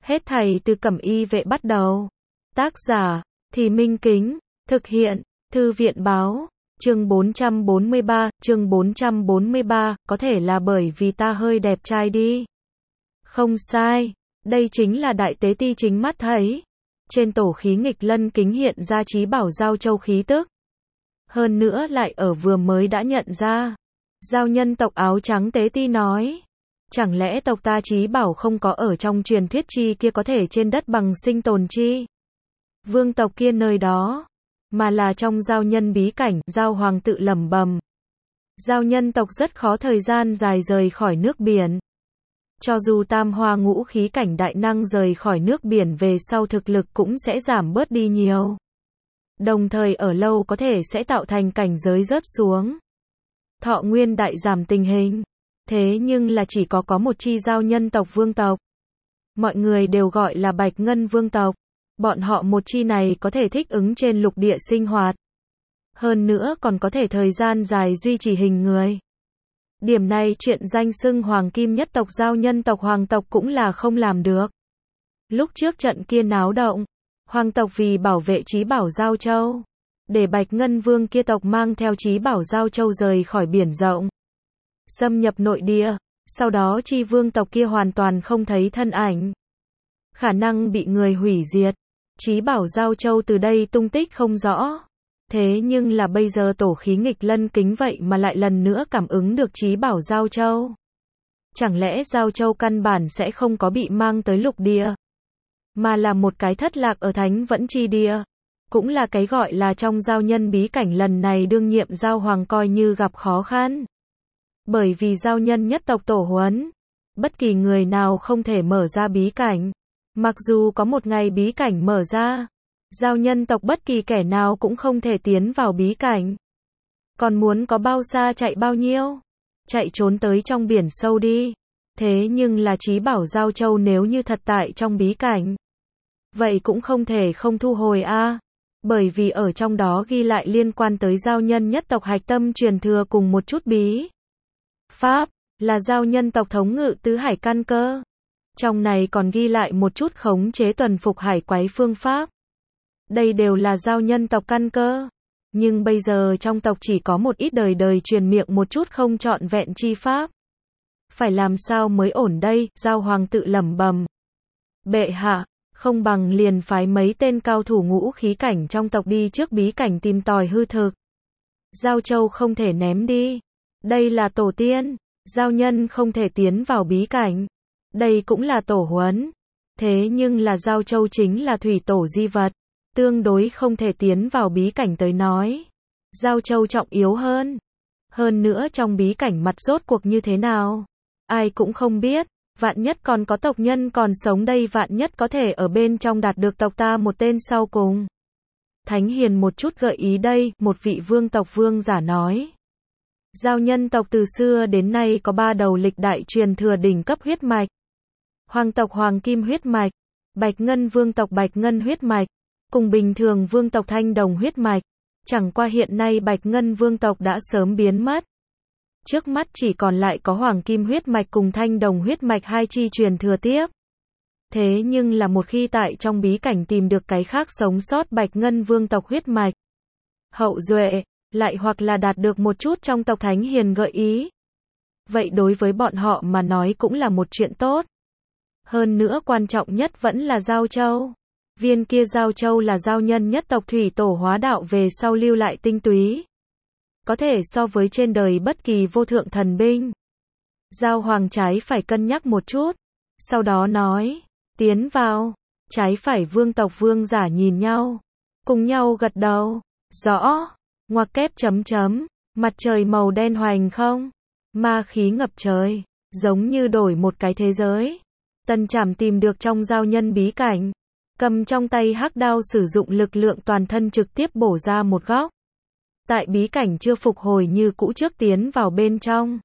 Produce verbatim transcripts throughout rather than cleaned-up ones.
Hết thảy từ Cẩm Y Vệ bắt đầu. Tác giả, Thì Minh Kính, thực hiện, Thư viện Báo, chương bốn trăm bốn mươi ba, chương bốn trăm bốn mươi ba, có thể là bởi vì ta hơi đẹp trai đi. Không sai, đây chính là đại tế ti chính mắt thấy. Trên tổ khí nghịch lân kính hiện ra Chí Bảo Giao Châu khí tức. Hơn nữa lại ở vừa mới đã nhận ra. Giao nhân tộc áo trắng tế ti nói. Chẳng lẽ tộc ta Chí Bảo không có ở trong truyền thuyết chi kia có thể trên đất bằng sinh tồn chi? Vương tộc kia nơi đó, mà là trong giao nhân bí cảnh, Giao Hoàng tự lẩm bẩm. Giao nhân tộc rất khó thời gian dài rời khỏi nước biển. Cho dù tam hoa ngũ khí cảnh đại năng rời khỏi nước biển về sau thực lực cũng sẽ giảm bớt đi nhiều. Đồng thời ở lâu có thể sẽ tạo thành cảnh giới rớt xuống. Thọ nguyên đại giảm tình hình. Thế nhưng là chỉ có có một chi giao nhân tộc vương tộc. Mọi người đều gọi là Bạch Ngân vương tộc. Bọn họ một chi này có thể thích ứng trên lục địa sinh hoạt. Hơn nữa còn có thể thời gian dài duy trì hình người. Điểm này chuyện danh xưng hoàng kim nhất tộc giao nhân tộc hoàng tộc cũng là không làm được. Lúc trước trận kia náo động, hoàng tộc vì bảo vệ Chí Bảo Giao Châu, để Bạch Ngân vương kia tộc mang theo Chí Bảo Giao Châu rời khỏi biển rộng, xâm nhập nội địa, sau đó chi vương tộc kia hoàn toàn không thấy thân ảnh. Khả năng bị người hủy diệt. Chí Bảo Giao Châu từ đây tung tích không rõ. Thế nhưng là bây giờ tổ khí nghịch lân kính vậy mà lại lần nữa cảm ứng được Chí Bảo Giao Châu. Chẳng lẽ Giao Châu căn bản sẽ không có bị mang tới lục địa, mà là một cái thất lạc ở Thánh Vẫn Chi Địa. Cũng là cái gọi là trong giao nhân bí cảnh lần này đương nhiệm Giao Hoàng coi như gặp khó khăn. Bởi vì giao nhân nhất tộc tổ huấn, bất kỳ người nào không thể mở ra bí cảnh. Mặc dù có một ngày bí cảnh mở ra, giao nhân tộc bất kỳ kẻ nào cũng không thể tiến vào bí cảnh. Còn muốn có bao xa chạy bao nhiêu? Chạy trốn tới trong biển sâu đi. Thế nhưng là Chí Bảo Giao Châu nếu như thật tại trong bí cảnh, vậy cũng không thể không thu hồi a. À. Bởi vì ở trong đó ghi lại liên quan tới giao nhân nhất tộc hạch tâm truyền thừa cùng một chút bí pháp, là giao nhân tộc thống ngự tứ hải căn cơ. Trong này còn ghi lại một chút khống chế tuần phục hải quái phương pháp. Đây đều là giao nhân tộc căn cơ. Nhưng bây giờ trong tộc chỉ có một ít đời đời truyền miệng một chút không trọn vẹn chi pháp. Phải làm sao mới ổn đây? Giao Hoàng tự lẩm bẩm. Bệ hạ, không bằng liền phái mấy tên cao thủ ngũ khí cảnh trong tộc đi trước bí cảnh tìm tòi hư thực. Giao Châu không thể ném đi. Đây là tổ tiên. Giao nhân không thể tiến vào bí cảnh. Đây cũng là tổ huấn. Thế nhưng là Giao Châu chính là thủy tổ di vật. Tương đối không thể tiến vào bí cảnh tới nói. Giao Châu trọng yếu hơn. Hơn nữa trong bí cảnh mặt rốt cuộc như thế nào? Ai cũng không biết. Vạn nhất còn có tộc nhân còn sống đây, vạn nhất có thể ở bên trong đạt được tộc ta một tên sau cùng. Thánh Hiền một chút gợi ý đây, một vị vương tộc vương giả nói. Giao nhân tộc từ xưa đến nay có ba đầu lịch đại truyền thừa đỉnh cấp huyết mạch. Hoàng tộc Hoàng Kim huyết mạch, Bạch Ngân vương tộc Bạch Ngân huyết mạch, cùng bình thường vương tộc Thanh Đồng huyết mạch. Chẳng qua hiện nay Bạch Ngân vương tộc đã sớm biến mất. Trước mắt chỉ còn lại có Hoàng Kim huyết mạch cùng Thanh Đồng huyết mạch hai chi truyền thừa tiếp. Thế nhưng là một khi tại trong bí cảnh tìm được cái khác sống sót Bạch Ngân vương tộc huyết mạch, hậu duệ, lại hoặc là đạt được một chút trong tộc Thánh Hiền gợi ý, vậy đối với bọn họ mà nói cũng là một chuyện tốt. Hơn nữa quan trọng nhất vẫn là Giao Châu. Viên kia Giao Châu là giao nhân nhất tộc thủy tổ hóa đạo về sau lưu lại tinh túy. Có thể so với trên đời bất kỳ vô thượng thần binh. Giao Hoàng trái phải cân nhắc một chút. Sau đó nói, tiến vào. Trái phải vương tộc vương giả nhìn nhau. Cùng nhau gật đầu. Rõ. Ngoặc kép chấm chấm. Mặt trời màu đen hoành không. Ma khí ngập trời. Giống như đổi một cái thế giới. Tần Trảm tìm được trong giao nhân bí cảnh. Cầm trong tay hắc đao sử dụng lực lượng toàn thân trực tiếp bổ ra một góc. Tại bí cảnh chưa phục hồi như cũ trước tiến vào bên trong.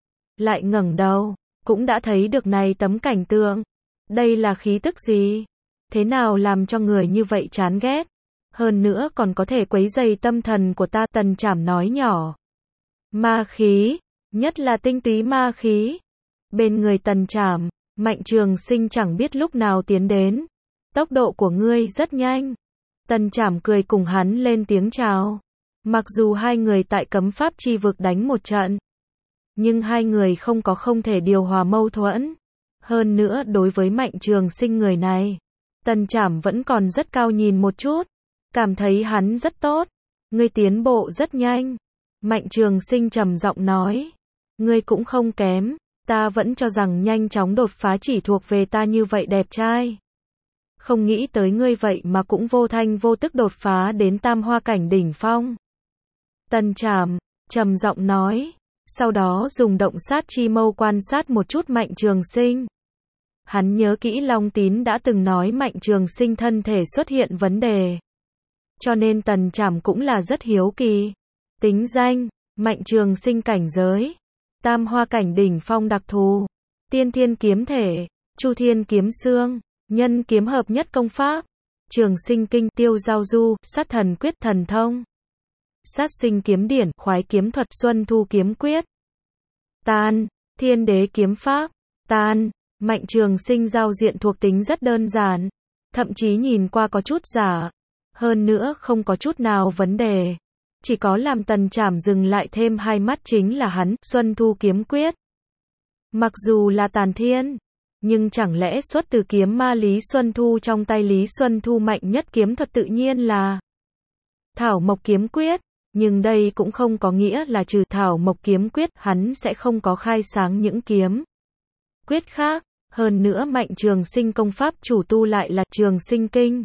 Lại ngẩng đầu, cũng đã thấy được này tấm cảnh tượng. Đây là khí tức gì? Thế nào làm cho người như vậy chán ghét? Hơn nữa còn có thể quấy rầy tâm thần của ta, Tần Trảm nói nhỏ. Ma khí, nhất là tinh túy ma khí. Bên người Tần Trảm, Mạnh Trường Sinh chẳng biết lúc nào tiến đến. Tốc độ của ngươi rất nhanh. Tần Trảm cười cùng hắn lên tiếng chào. Mặc dù hai người tại cấm pháp chi vực đánh một trận, nhưng hai người không có không thể điều hòa mâu thuẫn. Hơn nữa đối với Mạnh Trường Sinh người này, Tần Trảm vẫn còn rất cao nhìn một chút, cảm thấy hắn rất tốt. Ngươi tiến bộ rất nhanh. Mạnh Trường Sinh trầm giọng nói. Ngươi cũng không kém, ta vẫn cho rằng nhanh chóng đột phá chỉ thuộc về ta như vậy đẹp trai. Không nghĩ tới ngươi vậy mà cũng vô thanh vô tức đột phá đến tam hoa cảnh đỉnh phong. Tần Trảm trầm giọng nói, sau đó dùng động sát chi mâu quan sát một chút Mạnh Trường Sinh. Hắn nhớ kỹ Long Tín đã từng nói Mạnh Trường Sinh thân thể xuất hiện vấn đề, cho nên Tần Trảm cũng là rất hiếu kỳ. Tính danh, Mạnh Trường Sinh cảnh giới, tam hoa cảnh đỉnh phong đặc thù, tiên thiên kiếm thể, chu thiên kiếm xương, nhân kiếm hợp nhất công pháp, trường sinh kinh, tiêu giao du, sát thần quyết thần thông, sát sinh kiếm điển, khoái kiếm thuật, xuân thu kiếm quyết, tan, thiên đế kiếm pháp, tan. Mạnh Trường Sinh giao diện thuộc tính rất đơn giản, thậm chí nhìn qua có chút giả, hơn nữa không có chút nào vấn đề. Chỉ có làm Tần Trảm dừng lại thêm hai mắt chính là hắn, Xuân Thu kiếm quyết. Mặc dù là tàn thiên, nhưng chẳng lẽ xuất từ kiếm ma Lý Xuân Thu trong tay Lý Xuân Thu mạnh nhất kiếm thuật tự nhiên là Thảo Mộc kiếm quyết, nhưng đây cũng không có nghĩa là trừ Thảo Mộc kiếm quyết, hắn sẽ không có khai sáng những kiếm quyết khác. Hơn nữa Mạnh Trường Sinh công pháp chủ tu lại là Trường Sinh Kinh.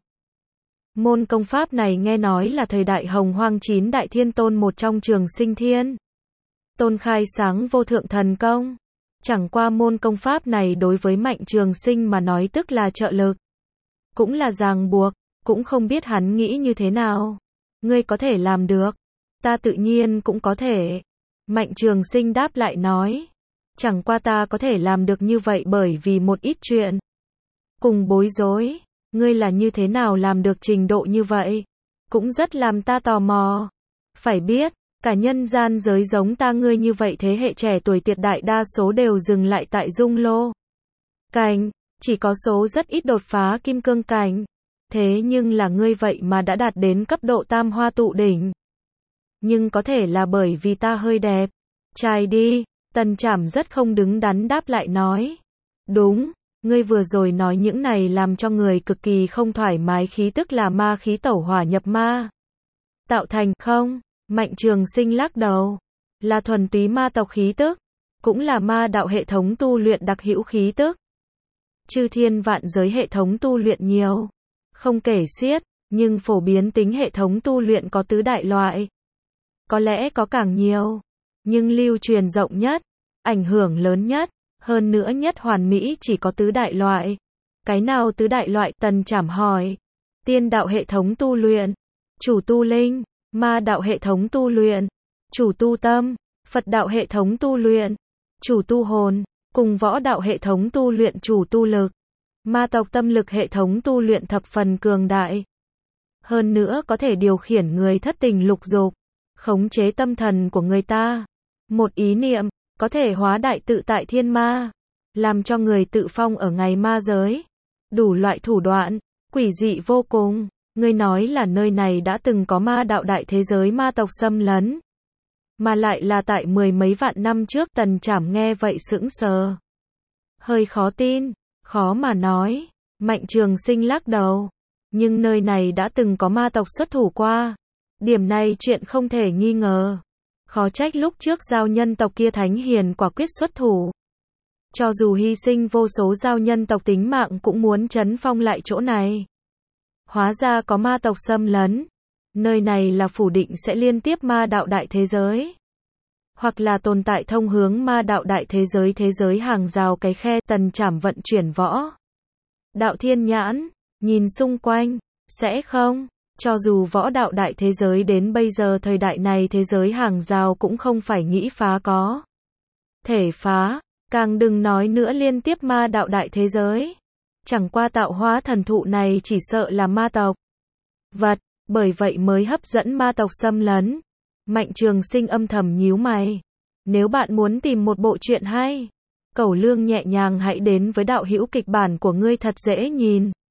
Môn công pháp này nghe nói là thời đại Hồng Hoang chín đại thiên tôn một trong Trường Sinh Thiên Tôn khai sáng vô thượng thần công. Chẳng qua môn công pháp này đối với Mạnh Trường Sinh mà nói tức là trợ lực, cũng là ràng buộc, cũng không biết hắn nghĩ như thế nào. Ngươi có thể làm được, ta tự nhiên cũng có thể. Mạnh Trường Sinh đáp lại nói. Chẳng qua ta có thể làm được như vậy bởi vì một ít chuyện cùng bối rối. Ngươi là như thế nào làm được trình độ như vậy? Cũng rất làm ta tò mò. Phải biết, cả nhân gian giới giống ta ngươi như vậy thế hệ trẻ tuổi tuyệt đại đa số đều dừng lại tại dung lô cảnh, chỉ có số rất ít đột phá kim cương cảnh. Thế nhưng là ngươi vậy mà đã đạt đến cấp độ tam hoa tụ đỉnh. Nhưng có thể là bởi vì ta hơi đẹp trai đi. Tần Trảm rất không đứng đắn đáp lại nói. Đúng, ngươi vừa rồi nói những này làm cho người cực kỳ không thoải mái, khí tức là ma khí tẩu hỏa nhập ma tạo thành. Không, Mạnh Trường Sinh lắc đầu. Là thuần túy ma tộc khí tức, cũng là ma đạo hệ thống tu luyện đặc hữu khí tức. Chư thiên vạn giới hệ thống tu luyện nhiều, không kể xiết, nhưng phổ biến tính hệ thống tu luyện có tứ đại loại. Có lẽ có càng nhiều, nhưng lưu truyền rộng nhất, ảnh hưởng lớn nhất, hơn nữa nhất hoàn mỹ chỉ có tứ đại loại. Cái nào tứ đại loại? Tần Trảm hỏi. Tiên đạo hệ thống tu luyện, chủ tu linh. Ma đạo hệ thống tu luyện, chủ tu tâm. Phật đạo hệ thống tu luyện, chủ tu hồn. Cùng võ đạo hệ thống tu luyện chủ tu lực. Ma tộc tâm lực hệ thống tu luyện thập phần cường đại. Hơn nữa có thể điều khiển người thất tình lục dục, khống chế tâm thần của người ta. Một ý niệm, có thể hóa đại tự tại thiên ma, làm cho người tự phong ở ngày ma giới. Đủ loại thủ đoạn, quỷ dị vô cùng. Ngươi nói là nơi này đã từng có ma đạo đại thế giới ma tộc xâm lấn, mà lại là tại mười mấy vạn năm trước. Tần Trảm nghe vậy sững sờ, hơi khó tin, khó mà nói. Mạnh Trường Sinh lắc đầu. Nhưng nơi này đã từng có ma tộc xuất thủ qua. Điểm này chuyện không thể nghi ngờ. Khó trách lúc trước giao nhân tộc kia thánh hiền quả quyết xuất thủ. Cho dù hy sinh vô số giao nhân tộc tính mạng cũng muốn trấn phong lại chỗ này. Hóa ra có ma tộc xâm lấn. Nơi này là phủ định sẽ liên tiếp ma đạo đại thế giới, hoặc là tồn tại thông hướng ma đạo đại thế giới, thế giới hàng rào cái khe. Tần Trảm vận chuyển võ đạo thiên nhãn, nhìn xung quanh, sẽ không. Cho dù võ đạo đại thế giới đến bây giờ thời đại này thế giới hàng rào cũng không phải nghĩ phá có thể phá, càng đừng nói nữa liên tiếp ma đạo đại thế giới. Chẳng qua tạo hóa thần thụ này chỉ sợ là ma tộc vật, bởi vậy mới hấp dẫn ma tộc xâm lấn. Mạnh Trường Sinh âm thầm nhíu mày. Nếu bạn muốn tìm một bộ truyện hay, Cẩu Lương nhẹ nhàng hãy đến với đạo hữu kịch bản của ngươi thật dễ nhìn.